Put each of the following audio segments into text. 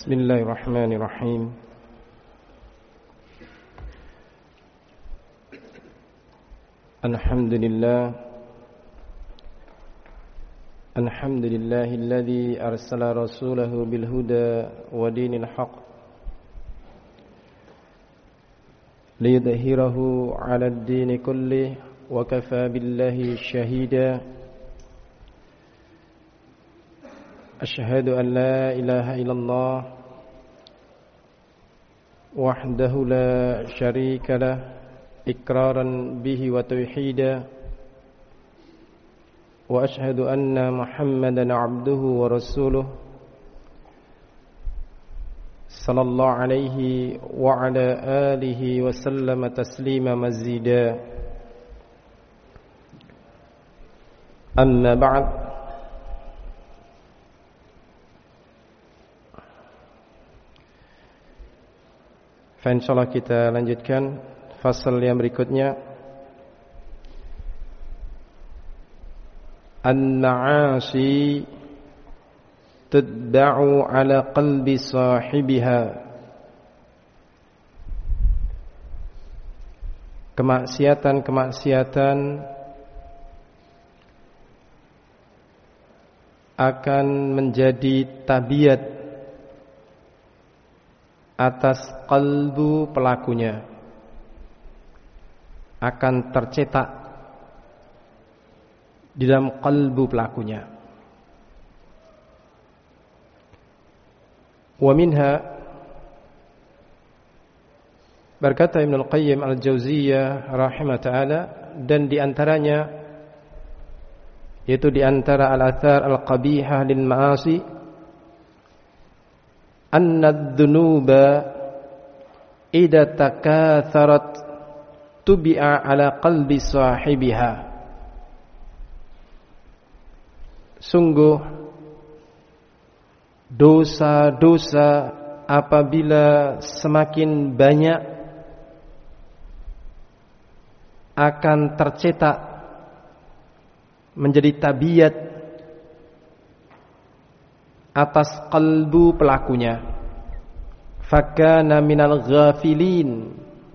Bismillahirrahmanirrahim. Alhamdulillahilladzi arsala rasulahu bil huda wa dinil haqq liyudhhirahu 'alad dini kullih wa kafaa billahi shahida. Asyhadu an la ilaha illallah wahdahu la syarika lah iqraran bihi wa tauhida wa asyhadu anna Muhammadan 'abduhu wa rasuluh sallallahu alaihi wa ala alihi wa sallama taslima mazida. Amma ba'd. Insyaallah kita lanjutkan fasal yang berikutnya. An-na'asi tadba'u ala qalbi sahibiha. Kemaksiatan-kemaksiatan akan menjadi tabiat atas qalbu pelakunya, akan tercetak di dalam qalbu pelakunya. Wa minha, berkata Ibnu Al-Qayyim Al-Jauziyah rahimah ta'ala, dan di antaranya, yaitu di antara al-athar al-qabihah lil ma'asi, anna ad-dunuba idza takatharat tubi'a ala qalbi sahibiha. Sungguh dosa-dosa apabila semakin banyak akan tercetak menjadi tabiat atas qalbu pelakunya. Fakana minal ghafilin,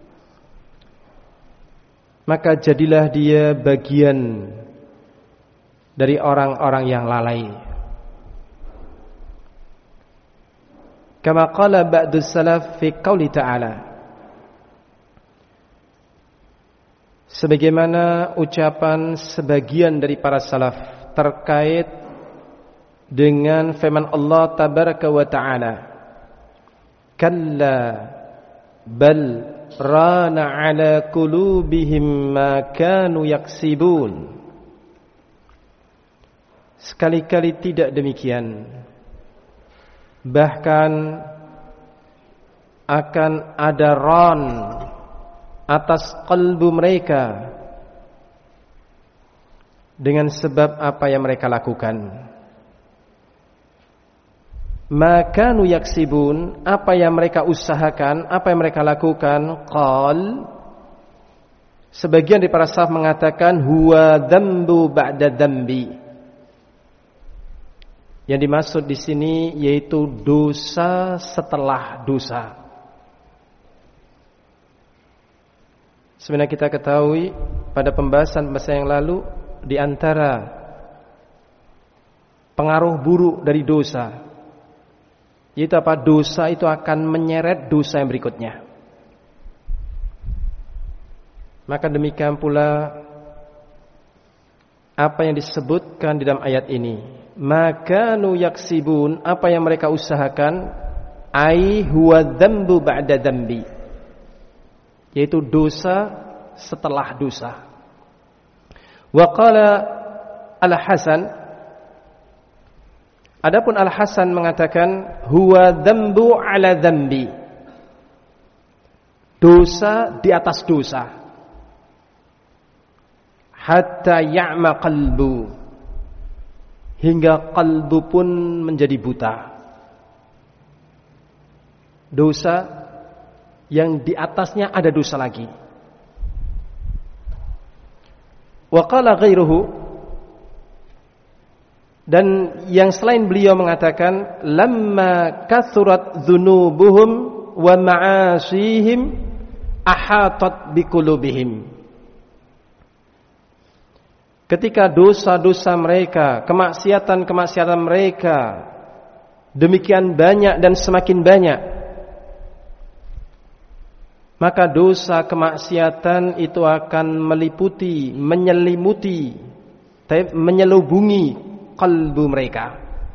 maka jadilah dia bagian dari orang-orang yang lalai. Kama qala ba'du salaf fi qouli ta'ala, sebagaimana ucapan sebagian dari para salaf terkait dengan firman Allah tabaraka wa ta'ala, kalla bal rana ala qulubihim ma kanu yaksibun. Sekali-kali tidak demikian, bahkan akan ada ran atas qalbu mereka dengan sebab apa yang mereka lakukan. Makanu yaksibun, apa yang mereka usahakan, apa yang mereka lakukan. Qal, sebagian dari para salaf mengatakan huwa dzambu ba'da dzambi. Yang dimaksud di sini yaitu dosa setelah dosa. Sebenarnya kita ketahui pada pembahasan yang lalu, di antara pengaruh buruk dari dosa, yaitu apa? Dosa itu akan menyeret dosa yang berikutnya. Maka demikian pula apa yang disebutkan di dalam ayat ini, maka nu yaksibun, apa yang mereka usahakan, ai huwa dzambu ba'da dzambi, yaitu dosa setelah dosa. Wa qala Al-Hasan, adapun Al-Hasan mengatakan huwa dzambu ala dzambi, dosa di atas dosa, hatta ya'ma qalbu, hingga qalbu pun menjadi buta. Dosa yang di atasnya ada dosa lagi. Wa qala ghairuhu, Dan yang selain beliau mengatakan lamma kathurat dzunubuhum wa ma'asihim ahatat biqulubihim. Ketika dosa-dosa mereka, kemaksiatan-kemaksiatan mereka demikian banyak dan semakin banyak, maka dosa kemaksiatan itu akan meliputi, menyelimuti, menyelubungi kalbu mereka.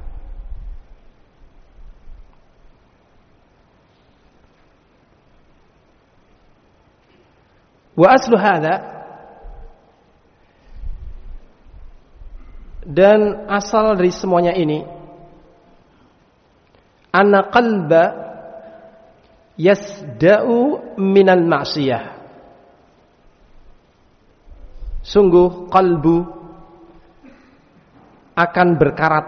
Wa aslu hadza, dan asal dari semuanya ini, anna qalba yasda'u minal ma'siyah. Sungguh kalbu akan berkarat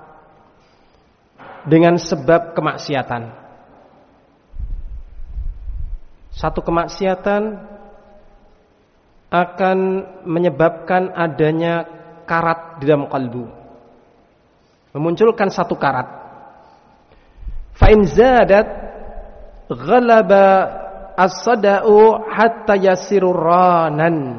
dengan sebab kemaksiatan. Satu kemaksiatan akan menyebabkan adanya karat di dalam kalbu, memunculkan satu karat. Fa in zadat ghalaba as-sada'u hatta yasiru ranan.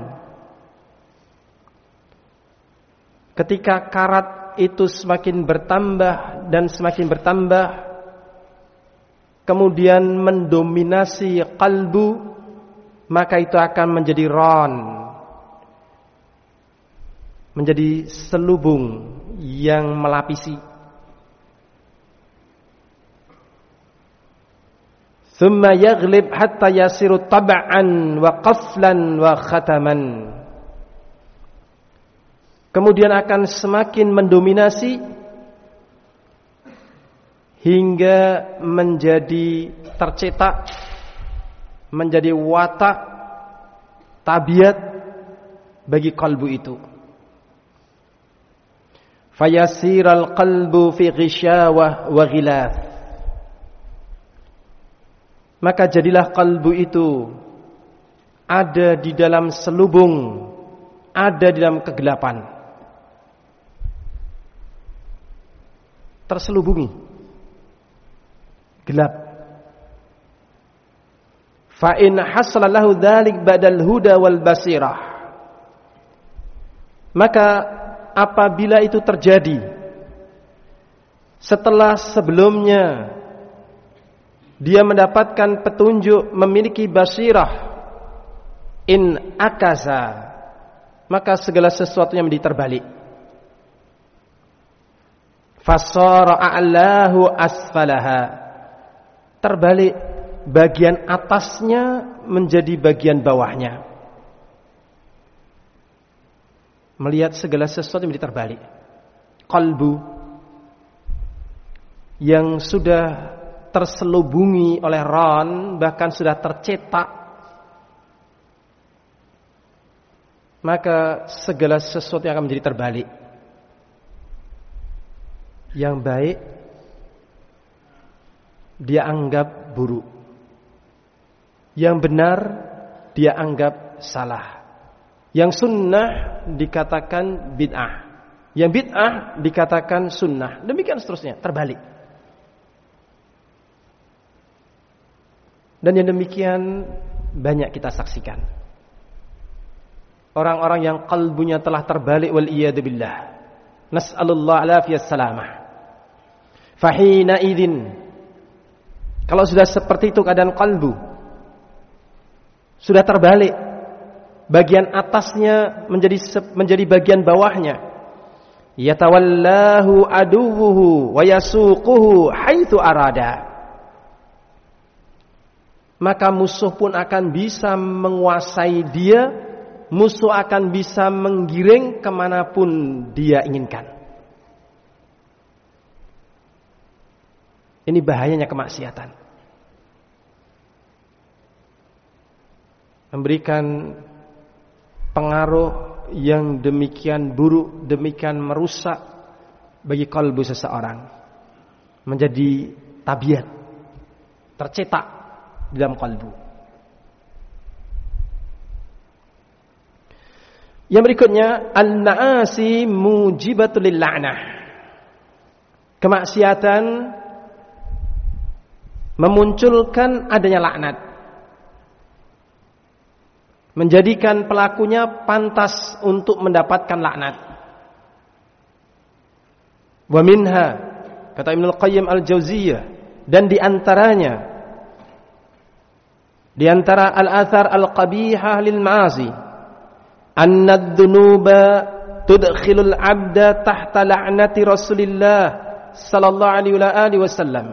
Ketika karat itu semakin bertambah dan semakin bertambah, kemudian mendominasi kalbu, maka itu akan menjadi ran, menjadi selubung yang melapisi. Thumma yaghlib hatta yasiru tab'an wa qaflan wa khataman. Kemudian akan semakin mendominasi hingga menjadi tercetak, menjadi watak, tabiat bagi kalbu itu. Fayasiral qalbu fi ghisyawah wa ghilaf. Maka jadilah kalbu itu ada di dalam selubung, ada di dalam kegelapan, terselubungi, gelap. Fa in hasala lahu dzalik badal huda wal basirah. Maka apabila itu terjadi setelah sebelumnya dia mendapatkan petunjuk, memiliki basirah, in akasa, maka segala sesuatunya menjadi terbalik. Fasara a'lahu asfalaha, terbalik, bagian atasnya menjadi bagian bawahnya. Melihat segala sesuatu menjadi terbalik. Kalbu yang sudah terselubungi oleh ran, bahkan sudah tercetak, maka segala sesuatu yang akan menjadi terbalik. Yang baik dia anggap buruk, yang benar dia anggap salah, yang sunnah dikatakan bid'ah, yang bid'ah dikatakan sunnah, demikian seterusnya, terbalik. Dan yang demikian banyak kita saksikan. Orang-orang yang kalbunya telah terbalik, wal iyad billah. Nas'alullah alafiyas salamah. Fahina idin, kalau sudah seperti itu keadaan kalbu, sudah terbalik, bagian atasnya menjadi bagian bawahnya, yatawallahu aduwwuhu wa yasuquhu haitsu arada, maka musuh pun akan bisa menguasai dia, musuh akan bisa menggiring kemanapun dia inginkan. Ini bahayanya kemaksiatan. Memberikan pengaruh yang demikian buruk, demikian merusak bagi kalbu seseorang. Menjadi tabiat, tercetak di dalam kalbu. Yang berikutnya, al-ma'asi mujibatul lil'anah. kemaksiatan memunculkan adanya laknat, menjadikan pelakunya pantas untuk mendapatkan laknat. Wa minha, kata Ibnu Qayyim al-Jauziyah, dan di antaranya, di antara al-athar al-qabihah lil ma'asi, anna ad-dunuba tudkhilul 'abda tahta la'nati Rasulillah sallallahu alaihi wasallam.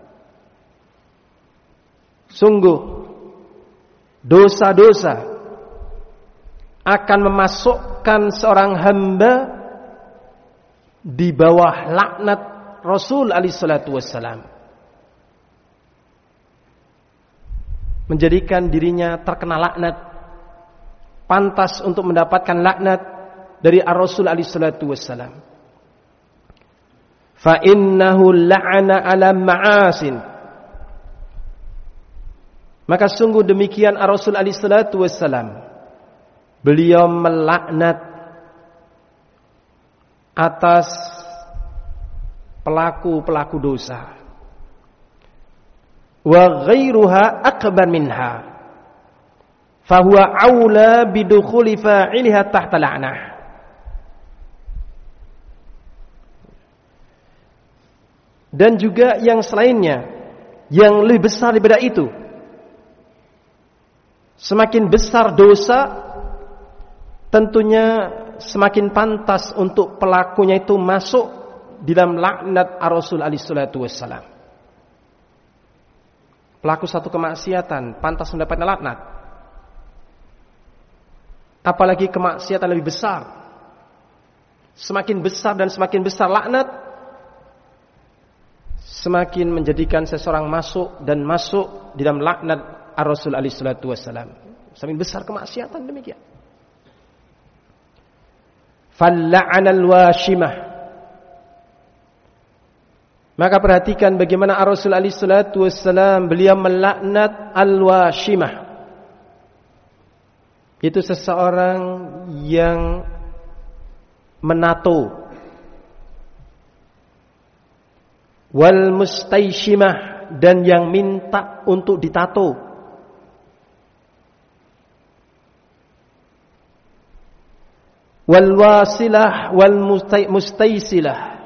Sungguh dosa-dosa akan memasukkan seorang hamba di bawah laknat Rasul alaihi salatu wassalam, menjadikan dirinya terkena laknat, pantas untuk mendapatkan laknat dari Ar-Rasul alaihi salatu wassalam. Fa innahu la'ana 'ala ma'asin, maka sungguh demikian Ar-Rasul alaihi salatu wassalam, beliau melaknat atas pelaku-pelaku dosa. Wa ghairuha akbar minha, fahuwa aula bidukhuli fa'iliha tahta la'nah. Dan juga yang selainnya, yang lebih besar daripada itu. Semakin besar dosa, tentunya semakin pantas untuk pelakunya itu masuk di dalam laknat Ar-Rasul alaihi salatu wassalam. Pelaku satu kemaksiatan pantas mendapatkan laknat, apalagi kemaksiatan lebih besar. Semakin besar dan semakin besar laknat, semakin menjadikan seseorang masuk di dalam laknat Ar-Rasul alaihi salatu wassalam. Semakin besar kemaksiatan demikian. Falla'anal washimah, maka perhatikan bagaimana Ar-Rasul alaihi salatu wassalam beliau melaknat al-washimah. Itu seseorang yang menato, wal mustayshimah, dan yang minta untuk ditato, wal wasilah wal mustaysilah,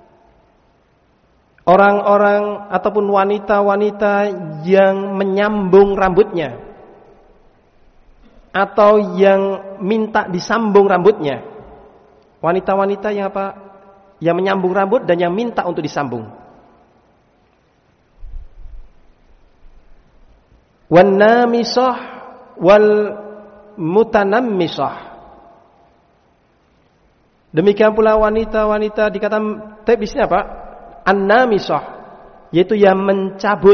orang-orang ataupun wanita-wanita yang menyambung rambutnya atau yang minta disambung rambutnya. Wanita-wanita yang apa? Yang menyambung rambut dan yang minta untuk disambung. Wan namisah wal mutanammisah. Demikian pula wanita-wanita dikatakan di sini apa? An-namisah, yaitu yang mencabut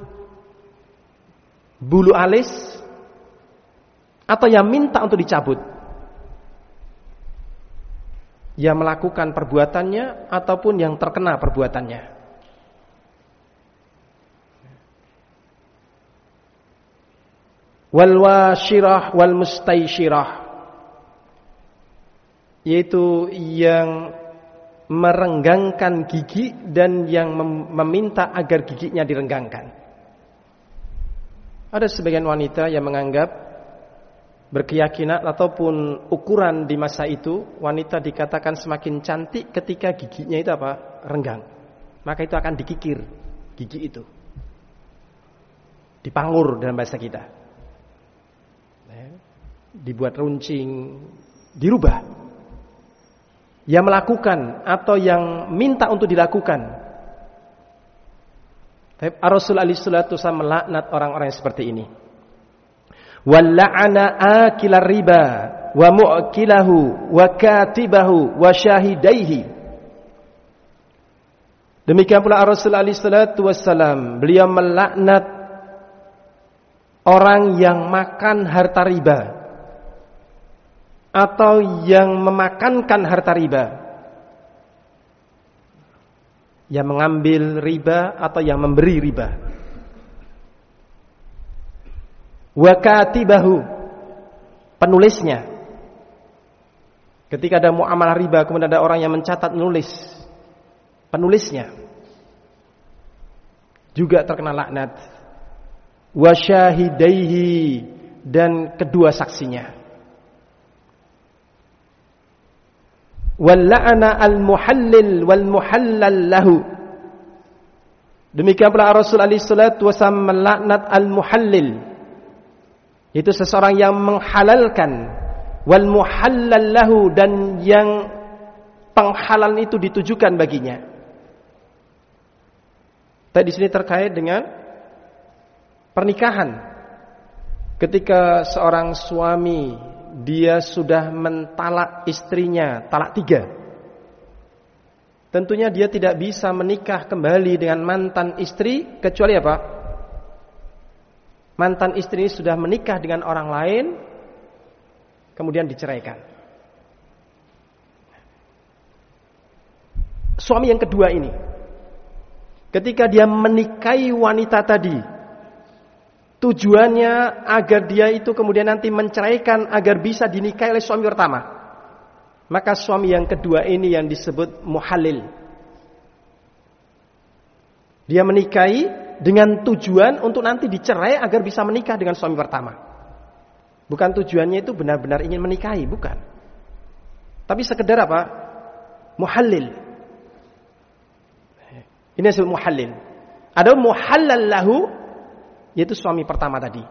bulu alis atau yang minta untuk dicabut. Yang melakukan perbuatannya ataupun yang terkena perbuatannya. Wal washirah wal mustayshirah, yaitu yang merenggangkan gigi dan yang meminta agar giginya direnggangkan. Ada sebagian wanita yang menganggap, berkeyakinan ataupun ukuran di masa itu, wanita dikatakan semakin cantik ketika giginya itu apa? Renggang. Maka itu akan dikikir gigi itu, dipangur dalam bahasa kita, dibuat runcing, dirubah. Yang melakukan atau yang minta untuk dilakukan. Ar-Rasul alaihi salatu wasallam melaknat orang-orang yang seperti ini. Walla'ana akilar riba wa mu'kilahu wa katibahu wa syahidaihi. Demikian pula Ar-Rasul alaihi salatu wasallam, beliau melaknat orang yang makan harta riba atau yang memakankan harta riba, yang mengambil riba atau yang memberi riba. Wa katibahu, penulisnya. Ketika ada muamalah riba, kemudian ada orang yang mencatat, menulis, penulisnya juga terkena laknat, wa syahidaihi, dan kedua saksinya, wal la'ana al muhallil wal muhallal lahu. Demikian pula Rasul alaihi salatu wasallam melaknat al muhallil, yaitu seseorang yang menghalalkan, wal muhallal lahu, dan yang penghalalan itu ditujukan baginya. Tadi di sini terkait dengan pernikahan. Ketika seorang suami dia sudah mentalak istrinya talak 3, tentunya dia tidak bisa menikah kembali dengan mantan istri kecuali apa? Mantan istri ini sudah menikah dengan orang lain, kemudian diceraikan. Suami yang kedua ini, ketika dia menikahi wanita tadi, tujuannya agar dia itu kemudian nanti menceraikan agar bisa dinikahi oleh suami pertama. Maka suami yang kedua ini yang disebut muhallil. Dia menikahi dengan tujuan untuk nanti dicerai agar bisa menikah dengan suami pertama. Bukan tujuannya itu benar-benar ingin menikahi, bukan. Tapi sekedar apa? Muhallil. Ini disebut muhallil. Ada muhallal lahu, yaitu suami pertama tadi.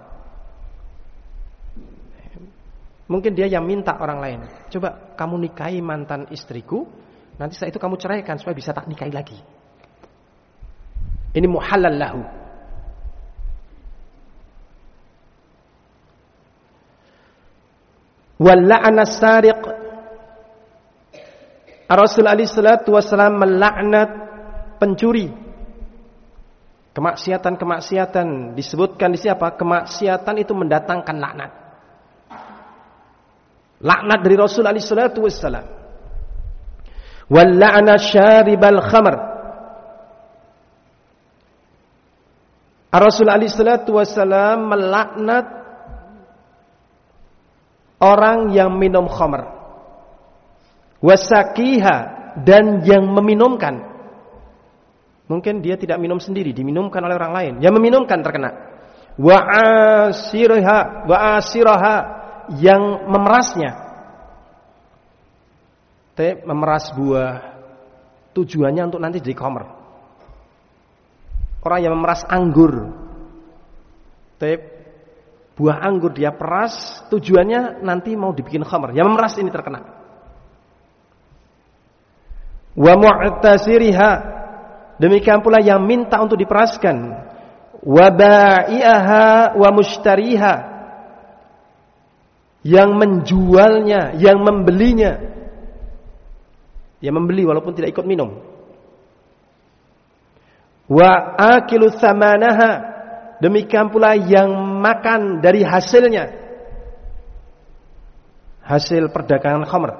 Mungkin dia yang minta orang lain, coba kamu nikahi mantan istriku, nanti setelah itu kamu ceraikan supaya bisa tak nikahi lagi. Ini muhallal lahu. Wal la'ana as-sariq. Rasul alaihi salatu wasallam melaknat pencuri. Kemaksiatan disebutkan di siapa? Kemaksiatan itu mendatangkan laknat. Laknat dari Rasul alaihi salatu wassalam. Wal la'na syaribal khamr. Rasul alaihi salatu wassalam melaknat orang yang minum khamr. Wasakiha, dan yang meminumkan. Mungkin dia tidak minum sendiri, diminumkan oleh orang lain. Yang meminumkan terkena. Wa asiraha, yang memerasnya. Memeras buah, tujuannya untuk nanti jadi khamr. Orang yang memeras anggur, buah anggur dia peras, tujuannya nanti mau dibikin khamr. Yang memeras ini terkena. Wa mu'tasiriha, demikian pula yang minta untuk diperaskan. Wa ba'i'aha wa mushtariha, yang menjualnya, yang membelinya. Yang membeli walaupun tidak ikut minum. Wa akilu thamanaha, demikian pula yang makan dari hasilnya. Hasil perdagangan khamr.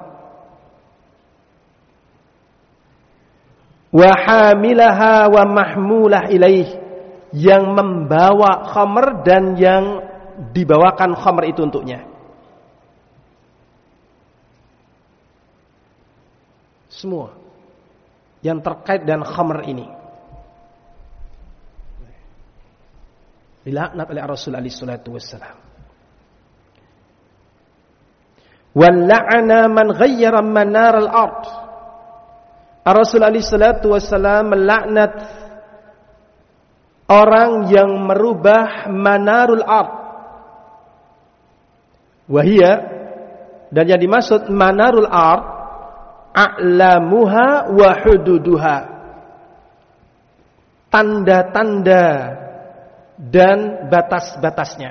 Wa hamilaha wa mahmulah ilaih, yang membawa khamr dan yang dibawakan khamr itu untuknya. Semua yang terkait dengan khamr ini dilaknat oleh Rasul alaihi salatu wassalam. Wal la'ana man ghayyara manar al-ard. Rasul alaihi salatu wassalam melaknat orang yang merubah manarul ard. Wahia, dan yang dimaksud manarul ard, a'lamuha wa hududuha, tanda-tanda dan batas-batasnya.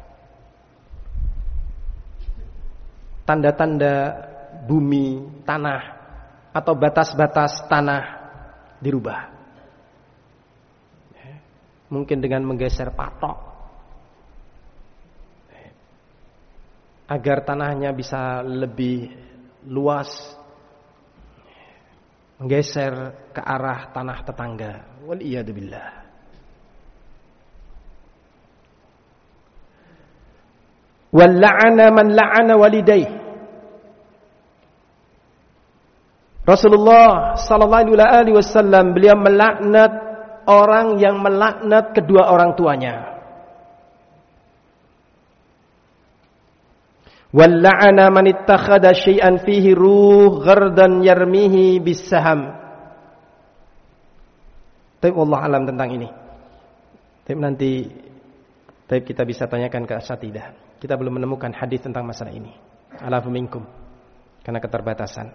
Tanda-tanda bumi, tanah, atau batas-batas tanah dirubah. Mungkin dengan menggeser patok agar tanahnya bisa lebih luas, menggeser ke arah tanah tetangga. Wal iyadu billah. Wal la'ana man la'ana walidayh. Rasulullah sallallahu alaihi wasallam beliau melaknat orang yang melaknat kedua orang tuanya. Wal la'ana man ittakhadha syai'an fihi ruh ghardan yarmihi bis-saham. Tapi wallahu alam tentang ini. Tapi nanti kita bisa tanyakan ke asatidah. Kita belum menemukan hadis tentang masalah ini. Alafu minkum. Karena keterbatasan.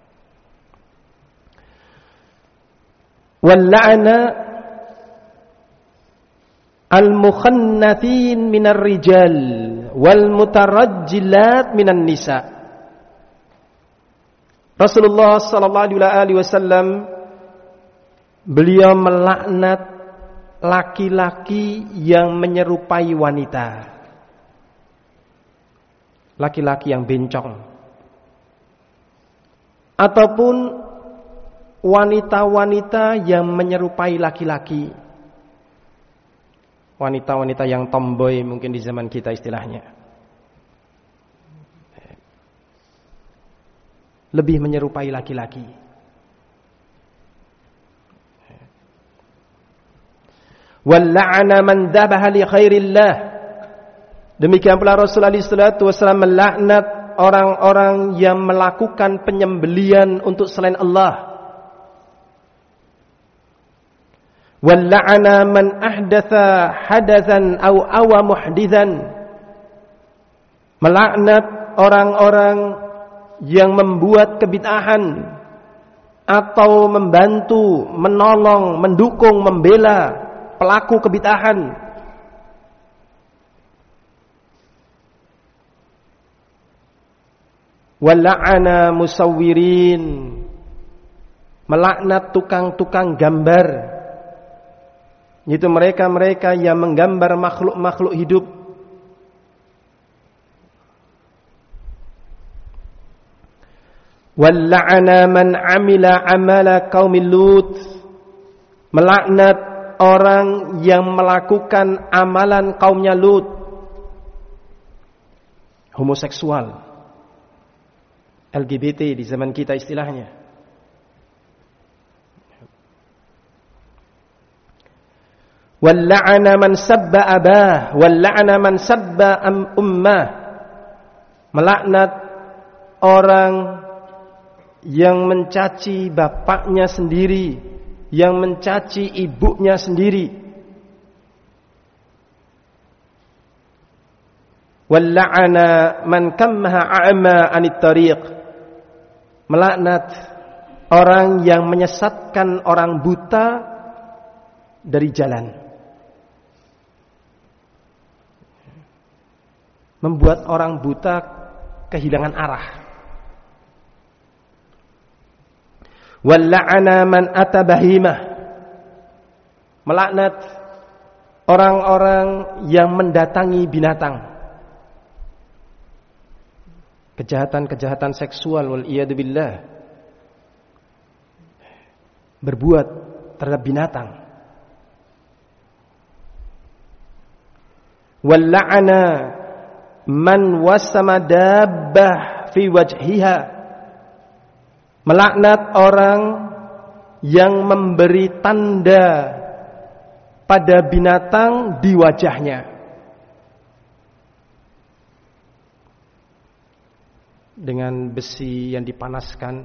Wal la'ana al-mukhannathin minar rijal wal mutarajjilat minan nisa. Rasulullah sallallahu alaihi wasallam beliau melaknat laki-laki yang menyerupai wanita. Laki-laki yang bencong. Ataupun wanita-wanita yang menyerupai laki-laki. Wanita-wanita yang tomboy mungkin di zaman kita istilahnya. Lebih menyerupai laki-laki. Walla'ana man dhabaha li khairillah. Demikian pula Rasulullah sallallahu alaihi wasallam melaknat orang-orang yang melakukan penyembelian untuk selain Allah. Walla'ana man ahdatha hadatsan aw awa muhditsan. Melaknat orang-orang yang membuat kebid'ahan atau membantu, menolong, mendukung, membela pelaku kebid'ahan. Walla'ana musawwirin. Melaknat tukang-tukang gambar. Itu mereka-mereka yang menggambar makhluk-makhluk hidup. Walla'ana man amila amala qaumil Lut. Melaknat orang yang melakukan amalan kaumnya Lut. Homoseksual. LGBT di zaman kita istilahnya. Walla'ana man sabba abah, walla'ana man sabba ummah. Melaknat orang yang mencaci bapaknya sendiri, yang mencaci ibunya sendiri. Walla'ana man kammaha a'ma 'anit tariq. Melaknat orang yang menyesatkan orang buta dari jalan. Membuat orang buta kehilangan arah. Walla'ana man atabahimah. Melaknat orang-orang yang mendatangi binatang. Kejahatan-kejahatan seksual wal iyadu billah. Berbuat terhadap binatang. Walla'ana man wasama dabbah fi wajhiha. Melaknat orang yang memberi tanda pada binatang di wajahnya. Dengan besi yang dipanaskan,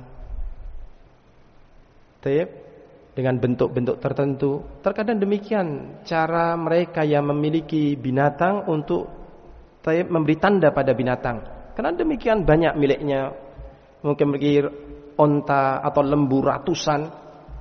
dengan bentuk-bentuk tertentu. Terkadang demikian cara mereka yang memiliki binatang untuk memberi tanda pada binatang. Karena demikian banyak miliknya. Mungkin memiliki onta atau lembu ratusan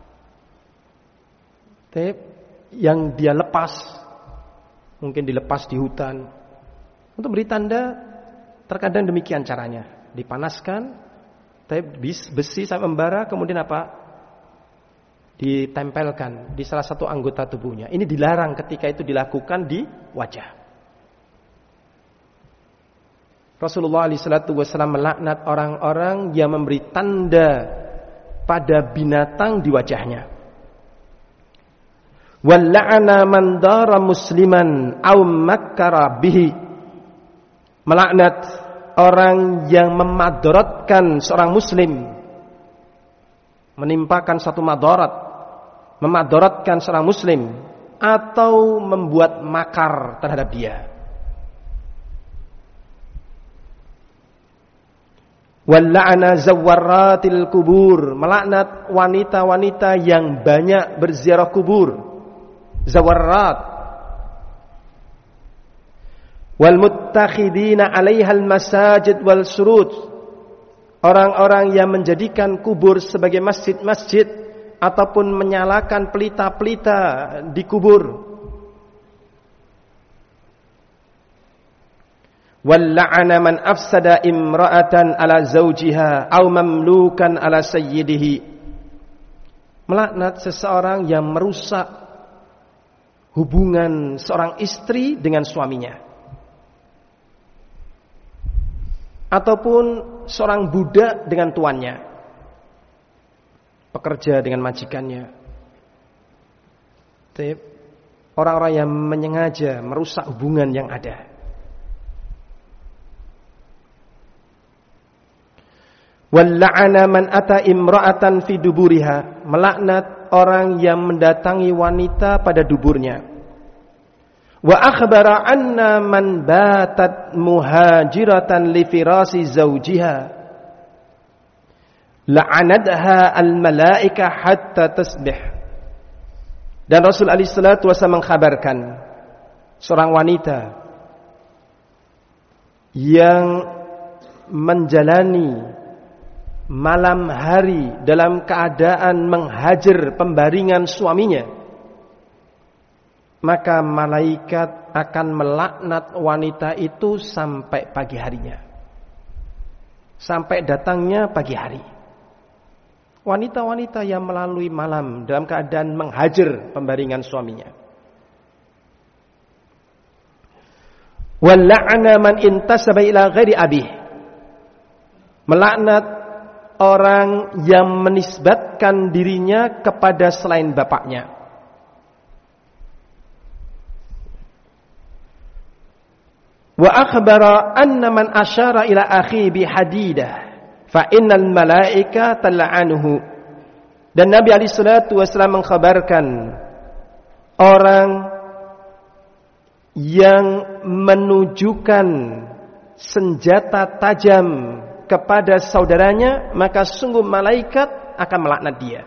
yang dia lepas, mungkin dilepas di hutan untuk beri tanda. Terkadang demikian caranya, dipanaskan, besi sampai membara, kemudian apa? Ditempelkan di salah satu anggota tubuhnya. Ini dilarang ketika itu dilakukan di wajah. Rasulullah SAW melaknat orang-orang yang memberi tanda pada binatang di wajahnya. Walla'ana man dara musliman aw makkara bihi. Melaknat orang yang memadaratkan seorang muslim menimpakan satu madarat, memadaratkan seorang muslim, atau membuat makar terhadap dia. Walla'ana zawwaratil kubur, melaknat wanita-wanita yang banyak berziarah kubur. Zawarrat. Wal muttakhidina 'alaihal masajid wal surut, orang-orang yang menjadikan kubur sebagai masjid-masjid ataupun menyalakan pelita-pelita di kubur. Walla'ana man afsada imra'atan ala zawjiha aw mamlukan ala sayyidihi, melaknat seseorang yang merusak hubungan seorang istri dengan suaminya, ataupun seorang budak dengan tuannya, pekerja dengan majikannya. Orang-orang yang menyengaja merusak hubungan yang ada. Walla'ana man ata imra'atan fi duburiha, melaknat orang yang mendatangi wanita pada duburnya. Wa akhbara anna man batat muhajiratan li firasi zawjiha la'anadha al-malaika hatta tasbih. Dan Rasul alaihi salatu wasallam mengkhabarkan seorang wanita yang menjalani malam hari dalam keadaan menghajar pembaringan suaminya, maka malaikat akan melaknat wanita itu sampai pagi harinya, sampai datangnya pagi hari. Wanita-wanita yang melalui malam dalam keadaan menghajar pembaringan suaminya. Walla'ana man intasaba ila ghairi abih, melaknat orang yang menisbatkan dirinya kepada selain bapaknya. Wa akhbara anna man asyara ila akhi bi hadidah fa innal malaika tal'anuhu. Dan Nabi alaihi salatu wasallam mengkhabarkan orang yang menunjukkan senjata tajam kepada saudaranya, maka sungguh malaikat akan melaknat dia.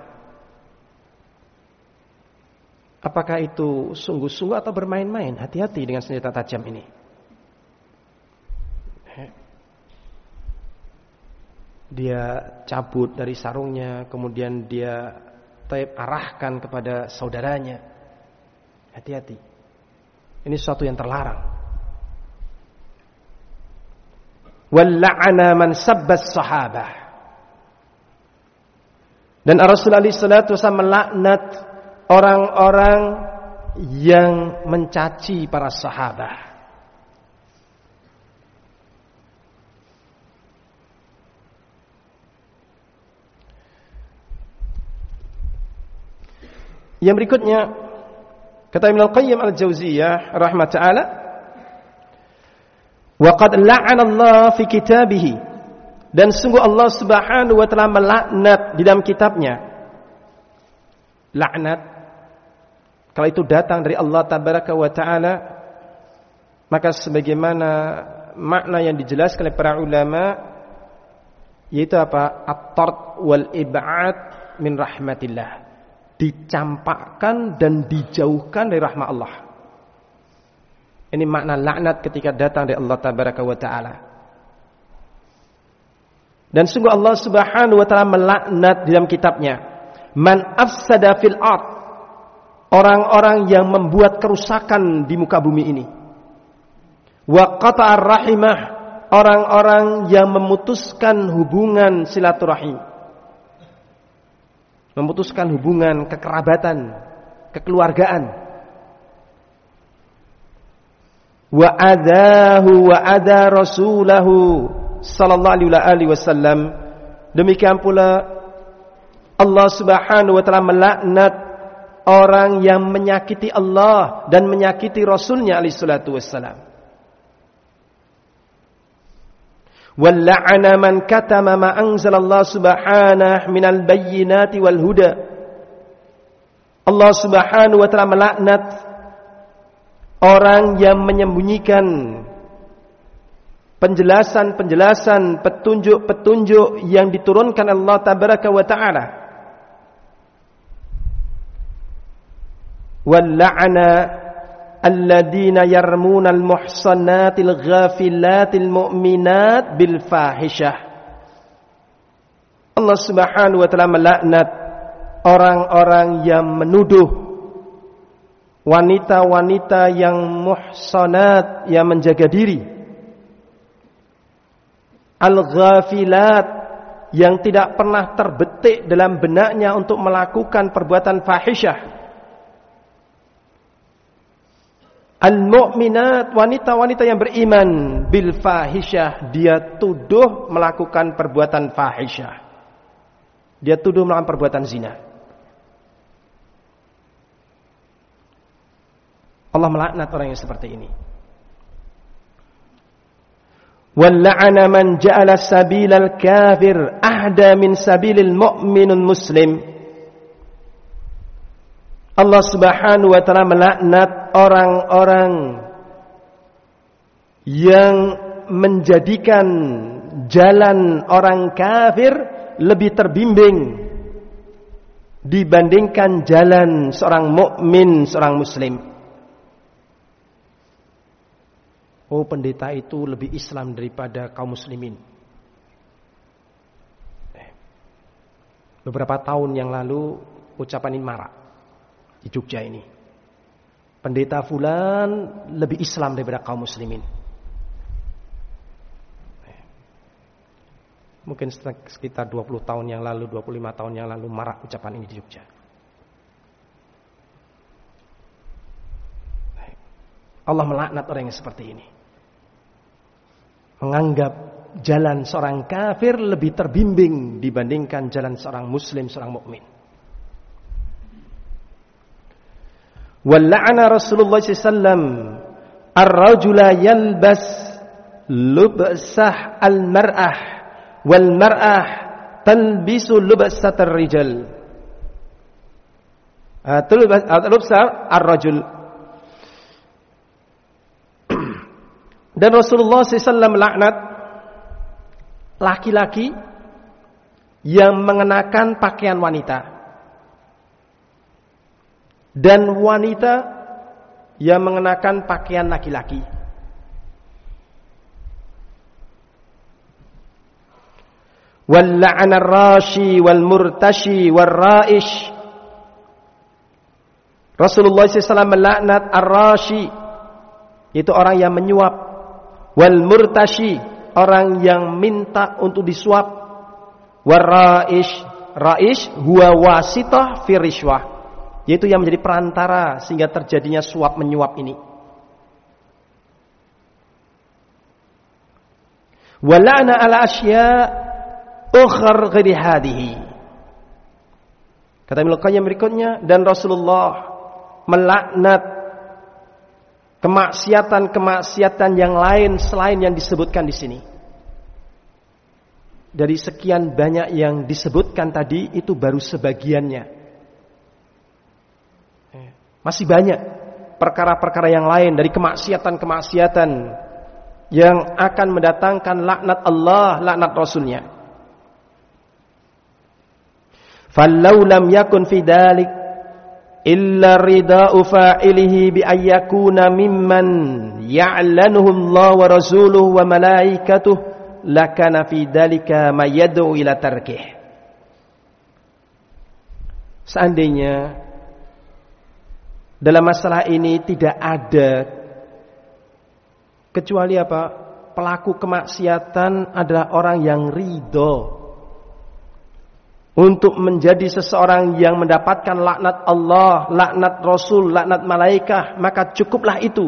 Apakah itu sungguh-sungguh atau bermain-main? Hati-hati dengan senjata tajam ini. Dia cabut dari sarungnya, kemudian dia arahkan kepada saudaranya. Hati-hati. Ini sesuatu yang terlarang. Walla'ana man sabbas sahabah. Dan Rasulullah sallallahu alaihi wasallam melaknat orang-orang yang mencaci para sahabat. Yang berikutnya, kata Ibnu Al-Qayyim Al-Jauziyah rahimahullah ta'ala, wa qad la'ana Allah fi kitabihi, dan sungguh Allah Subhanahu wa taala melaknat di dalam kitabnya. Laknat kalau itu datang dari Allah tabaraka wa taala, maka sebagaimana makna yang dijelaskan oleh para ulama, yaitu apa? At-tard wal ib'ad min rahmatillah, dicampakkan dan dijauhkan dari rahmat Allah. Ini makna laknat ketika datang dari Allah tabaraka wa taala. Dan sungguh Allah Subhanahu wa taala melaknat di dalam kitabnya man afsada fil ard, orang-orang yang membuat kerusakan di muka bumi ini. Wa qata'ar rahimah, orang-orang yang memutuskan hubungan silaturahim, memutuskan hubungan kekerabatan, kekeluargaan. Wa adahu wa ada rasulahu sallallahu alaihi wasallam. Demikian pula Allah Subhanahu wa taala melaknat orang yang menyakiti Allah dan menyakiti Rasulnya alaihi salatu wassalam. Wal la'ana man katama ma anzalallahu subhanahu minal bayyinati wal huda. Allah Subhanahu wa taala melaknat orang yang menyembunyikan penjelasan-penjelasan, petunjuk-petunjuk yang diturunkan Allah tabaraka wa taala. Wal la'ana alladzina yarmuna al-muhsanatil ghafilatil mu'minat bil fahishah. Allah Subhanahu wa taala melaknat orang-orang yang menuduh wanita-wanita yang muhsanat, yang menjaga diri, al-ghafilat, yang tidak pernah terbetik dalam benaknya untuk melakukan perbuatan fahisyah, al-mu'minat, wanita-wanita yang beriman, bil fahisyah, dia tuduh melakukan perbuatan fahisyah, dia tuduh melakukan perbuatan zina. Allah melaknat orang yang seperti ini. Wal la'ana man ja'ala sabilal kafir ahda min sabilil mu'minun muslim. Allah Subhanahu wa taala melaknat orang-orang yang menjadikan jalan orang kafir lebih terbimbing dibandingkan jalan seorang mukmin, seorang muslim. Oh, pendeta itu lebih Islam daripada kaum muslimin. Beberapa tahun yang lalu ucapan ini marak di Jogja ini. Pendeta fulan lebih Islam daripada kaum muslimin. Mungkin sekitar 20 tahun yang lalu, 25 tahun yang lalu marak ucapan ini di Jogja. Allah melaknat orang yang seperti ini. Menganggap jalan seorang kafir lebih terbimbing dibandingkan jalan seorang muslim, seorang mukmin. Walla'ana Rasulullah SAW ar-rajula yalbas lubsah al-mar'ah wal mar'ah talbisu lubsat ar-rijal. Lubsah ar-rajul. Dan Rasulullah SAW melaknat laki-laki yang mengenakan pakaian wanita dan wanita yang mengenakan pakaian laki-laki. Wal la'ana ar-rashi wal murtashi wal ra'ish. Rasulullah SAW melaknat ar-rashi, itu orang yang menyuap, wal murtashi, orang yang minta untuk disuap, wal ra'ish, ra'ish huwa wasitah fi rishwah, yaitu yang menjadi perantara sehingga terjadinya suap menyuap ini. Wala'na ala asya ukhar ghairi hadihi. Kata Ibnu Qayyim berikutnya, dan Rasulullah melaknat kemaksiatan-kemaksiatan yang lain selain yang disebutkan di sini. Dari sekian banyak yang disebutkan tadi, itu baru sebagiannya. Masih banyak perkara-perkara yang lain dari kemaksiatan-kemaksiatan yang akan mendatangkan laknat Allah, laknat Rasulnya. Fallau lam yakun fi dalik illa rida'u fa'ilihi bi ayyakuna mimman ya'lanuhu Allah wa rasuluhu wa malaikatuh lakana fi dalika ma yad'u ila tarkih. Seandainya dalam masalah ini tidak ada kecuali apa? Pelaku kemaksiatan adalah orang yang ridho untuk menjadi seseorang yang mendapatkan laknat Allah, laknat Rasul, laknat malaikat, maka cukuplah itu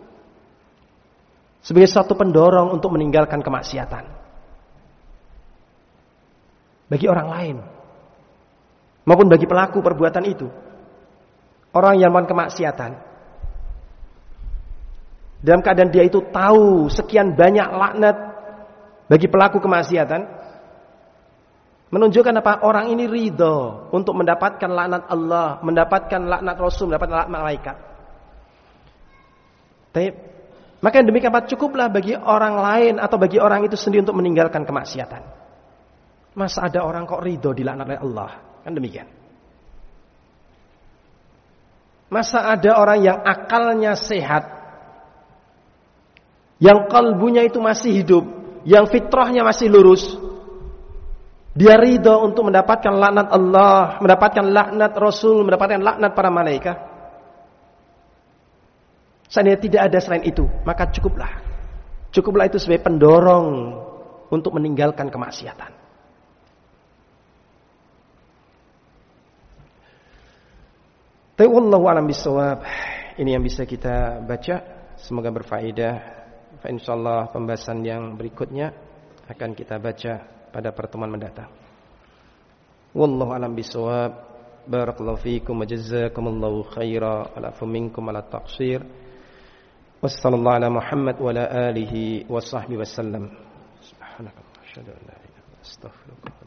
sebagai satu pendorong untuk meninggalkan kemaksiatan. Bagi orang lain maupun bagi pelaku perbuatan itu, orang yang melakukan kemaksiatan, dalam keadaan dia itu tahu sekian banyak laknat bagi pelaku kemaksiatan menunjukkan apa? Orang ini ridho untuk mendapatkan laknat Allah, mendapatkan laknat Rasul, mendapatkan laknat malaikat. Maka yang demikian cukuplah bagi orang lain atau bagi orang itu sendiri untuk meninggalkan kemaksiatan. Masa ada orang kok ridho dilaknat oleh Allah? Kan demikian. Masa ada orang yang akalnya sehat, yang kalbunya itu masih hidup, yang fitrahnya masih lurus, dia ridho untuk mendapatkan laknat Allah, mendapatkan laknat Rasul, mendapatkan laknat para malaikat? Seandainya tidak ada selain itu, maka cukuplah. Cukuplah itu sebagai pendorong untuk meninggalkan kemaksiatan. Tapi wallahu a'lam bishawab. Ini yang bisa kita baca, semoga berfaedah. Insyaallah pembahasan yang berikutnya akan kita baca pada pertemuan mendatang. Wallahu a'lam bishawab. Barakallahu fiikum wa jazakumullahu khaira wa lafu minkum ala taqsir. Wassallallahu ala Muhammad wa ala alihi wa sahbihi wasallam. Subhanallah, asyhadu an la ilaha illa anta, astaghfiruka.